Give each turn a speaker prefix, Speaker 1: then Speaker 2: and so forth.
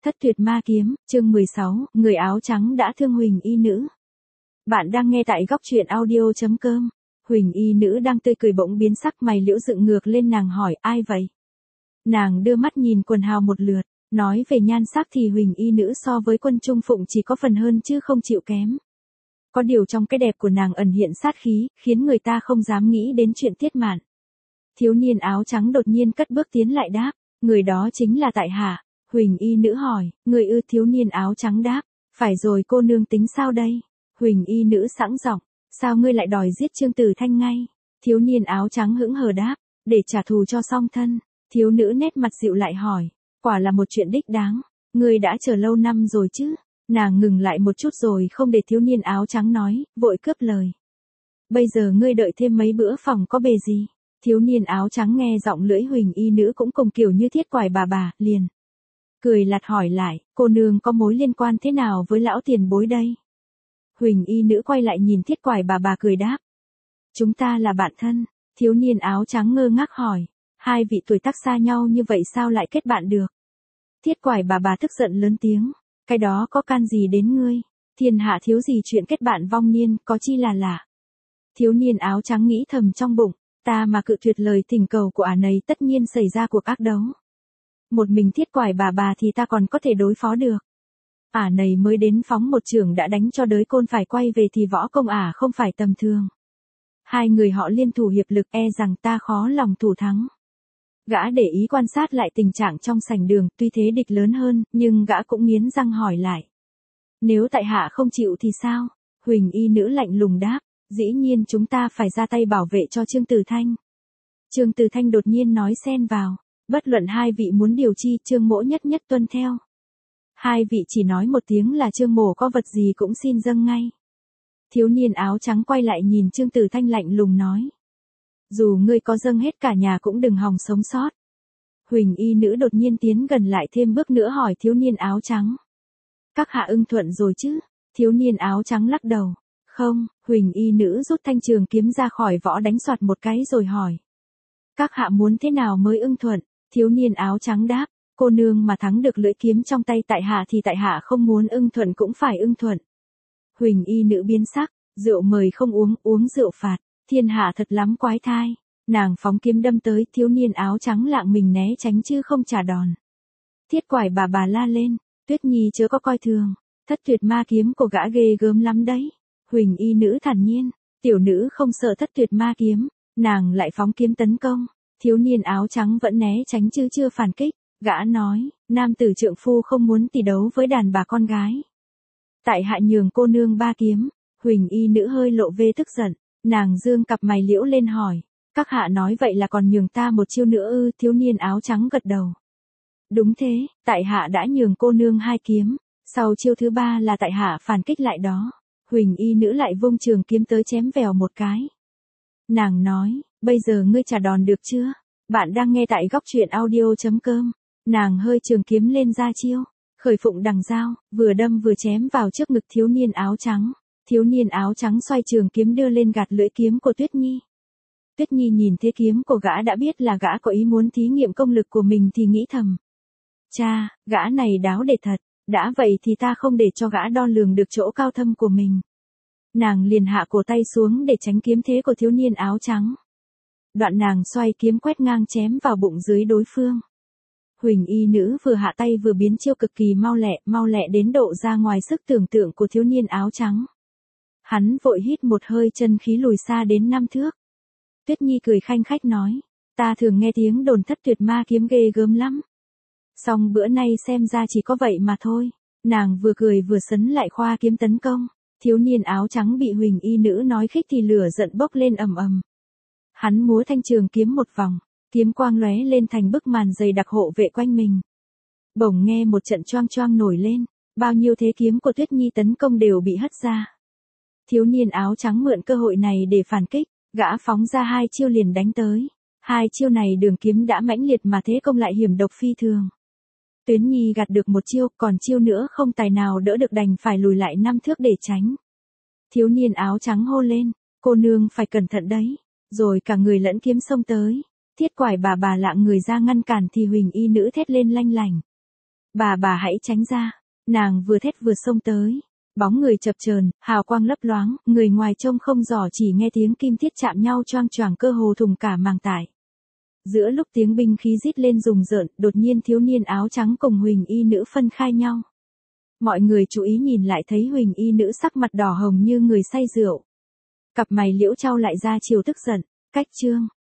Speaker 1: Thất tuyệt ma kiếm, chương 16, người áo trắng đã thương Huỳnh y nữ. Bạn đang nghe tại góc truyện audio.com. Huỳnh y nữ đang tươi cười bỗng biến sắc, mày liễu dựng ngược lên, nàng hỏi ai vậy? Nàng đưa mắt nhìn quần hào một lượt, nói về nhan sắc thì Huỳnh y nữ so với Quân Trung Phụng chỉ có phần hơn chứ không chịu kém. Có điều trong cái đẹp của nàng ẩn hiện sát khí, khiến người ta không dám nghĩ đến chuyện tiết mạn. Thiếu niên áo trắng đột nhiên cất bước tiến lại đáp, người đó chính là tại hạ. Huỳnh y nữ hỏi, người ư? Thiếu niên áo trắng đáp, phải rồi, cô nương tính sao đây? Huỳnh y nữ sẵn giọng, sao ngươi lại đòi giết Trương Tử Thanh ngay? Thiếu niên áo trắng hững hờ đáp, để trả thù cho song thân. Thiếu nữ nét mặt dịu lại hỏi, quả là một chuyện đích đáng, ngươi đã chờ lâu năm rồi chứ? Nàng ngừng lại một chút rồi không để thiếu niên áo trắng nói, vội cướp lời. Bây giờ ngươi đợi thêm mấy bữa phòng có bề gì? Thiếu niên áo trắng nghe giọng lưỡi Huỳnh y nữ cũng cùng kiểu như thiết quải bà, liền cười lạt hỏi lại, cô nương có mối liên quan thế nào với lão tiền bối đây? Huỳnh y nữ quay lại nhìn thiết quải bà cười đáp. Chúng ta là bạn thân. Thiếu niên áo trắng ngơ ngác hỏi, hai vị tuổi tác xa nhau như vậy sao lại kết bạn được? Thiết quải bà tức giận lớn tiếng, cái đó có can gì đến ngươi? Thiên hạ thiếu gì chuyện kết bạn vong niên, có chi là lạ. Thiếu niên áo trắng nghĩ thầm trong bụng, ta mà cự tuyệt lời thỉnh cầu của ả này tất nhiên xảy ra cuộc ác đấu. Một mình thiết quải bà thì ta còn có thể đối phó được. Ả này mới đến phóng một chưởng đã đánh cho đới côn phải quay về thì võ công ả không phải tầm thường. Hai người họ liên thủ hiệp lực, e rằng ta khó lòng thủ thắng. Gã để ý quan sát lại tình trạng trong sảnh đường, tuy thế địch lớn hơn, nhưng gã cũng nghiến răng hỏi lại. Nếu tại hạ không chịu thì sao? Huỳnh y nữ lạnh lùng đáp, dĩ nhiên chúng ta phải ra tay bảo vệ cho Trương Tử Thanh. Trương Tử Thanh đột nhiên nói xen vào, bất luận hai vị muốn điều chi, Trương mỗ nhất tuân theo. Hai vị chỉ nói một tiếng là Trương mỗ có vật gì cũng xin dâng ngay. Thiếu niên áo trắng quay lại nhìn Trương Tử Thanh lạnh lùng nói. Dù ngươi có dâng hết cả nhà cũng đừng hòng sống sót. Huỳnh y nữ đột nhiên tiến gần lại thêm bước nữa hỏi thiếu niên áo trắng. Các hạ ưng thuận rồi chứ? Thiếu niên áo trắng lắc đầu. Không. Huỳnh y nữ rút thanh trường kiếm ra khỏi vỏ đánh soạt một cái rồi hỏi. Các hạ muốn thế nào mới ưng thuận? Thiếu niên áo trắng đáp, cô nương mà thắng được lưỡi kiếm trong tay tại hạ thì tại hạ không muốn ưng thuận cũng phải ưng thuận. Huỳnh y nữ biến sắc, rượu mời không uống, uống rượu phạt, thiên hạ thật lắm quái thai. Nàng phóng kiếm đâm tới, thiếu niên áo trắng lạng mình né tránh chứ không trả đòn. Thiết quải bà la lên, Tuyết Nhi chớ có coi thường, thất tuyệt ma kiếm của gã ghê gớm lắm đấy. Huỳnh y nữ thản nhiên, tiểu nữ không sợ thất tuyệt ma kiếm, nàng lại phóng kiếm tấn công. Thiếu niên áo trắng vẫn né tránh chứ chưa phản kích, gã nói, nam tử trượng phu không muốn tỷ đấu với đàn bà con gái. Tại hạ nhường cô nương ba kiếm. Huỳnh y nữ hơi lộ vẻ tức giận, nàng dương cặp mày liễu lên hỏi, các hạ nói vậy là còn nhường ta một chiêu nữa ư? Thiếu niên áo trắng gật đầu. Đúng thế, tại hạ đã nhường cô nương hai kiếm, sau chiêu thứ ba là tại hạ phản kích lại đó. Huỳnh y nữ lại vung trường kiếm tới chém vèo một cái. Nàng nói, bây giờ ngươi trả đòn được chưa? Bạn đang nghe tại góc truyện audio.com. Nàng hơi trường kiếm lên ra chiêu, khởi phụng đằng dao, vừa đâm vừa chém vào trước ngực thiếu niên áo trắng. Thiếu niên áo trắng xoay trường kiếm đưa lên gạt lưỡi kiếm của Tuyết Nhi. Tuyết Nhi nhìn thế kiếm của gã đã biết là gã có ý muốn thí nghiệm công lực của mình thì nghĩ thầm. Cha, gã này đáo để thật, đã vậy thì ta không để cho gã đo lường được chỗ cao thâm của mình. Nàng liền hạ cổ tay xuống để tránh kiếm thế của thiếu niên áo trắng. Đoạn nàng xoay kiếm quét ngang chém vào bụng dưới đối phương. Huỳnh y nữ vừa hạ tay vừa biến chiêu cực kỳ mau lẹ đến độ ra ngoài sức tưởng tượng của thiếu niên áo trắng. Hắn vội hít một hơi, chân khí lùi xa đến 5 thước. Tuyết Nhi cười khanh khách nói, ta thường nghe tiếng đồn thất tuyệt ma kiếm ghê gớm lắm. Song bữa nay xem ra chỉ có vậy mà thôi. Nàng vừa cười vừa sấn lại khoa kiếm tấn công. Thiếu niên áo trắng bị Huỳnh y nữ nói khích thì lửa giận bốc lên ầm ầm. Hắn múa thanh trường kiếm một vòng, kiếm quang lóe lên thành bức màn dày đặc hộ vệ quanh mình. Bỗng nghe một trận choang choang nổi lên, bao nhiêu thế kiếm của Tuyết Nhi tấn công đều bị hất ra. Thiếu niên áo trắng mượn cơ hội này để phản kích, gã phóng ra hai chiêu liền đánh tới. Hai chiêu này đường kiếm đã mãnh liệt mà thế công lại hiểm độc phi thường. Tuyến Nhi gạt được một chiêu, còn chiêu nữa không tài nào đỡ được đành phải lùi lại 5 thước để tránh. Thiếu niên áo trắng hô lên, cô nương phải cẩn thận đấy. Rồi cả người lẫn kiếm xông tới. Thiết quải bà lạng người ra ngăn cản thì Huỳnh y nữ thét lên lanh lảnh. Bà hãy tránh ra. Nàng vừa thét vừa xông tới. Bóng người chập chờn, hào quang lấp loáng, người ngoài trông không rõ chỉ nghe tiếng kim thiết chạm nhau choang choàng cơ hồ thủng cả màng tải. Giữa lúc tiếng binh khí rít lên rùng rợn, đột nhiên thiếu niên áo trắng cùng Huỳnh y nữ phân khai nhau. Mọi người chú ý nhìn lại thấy Huỳnh y nữ sắc mặt đỏ hồng như người say rượu. Cặp mày liễu chau lại ra chiều tức giận. Cách chương.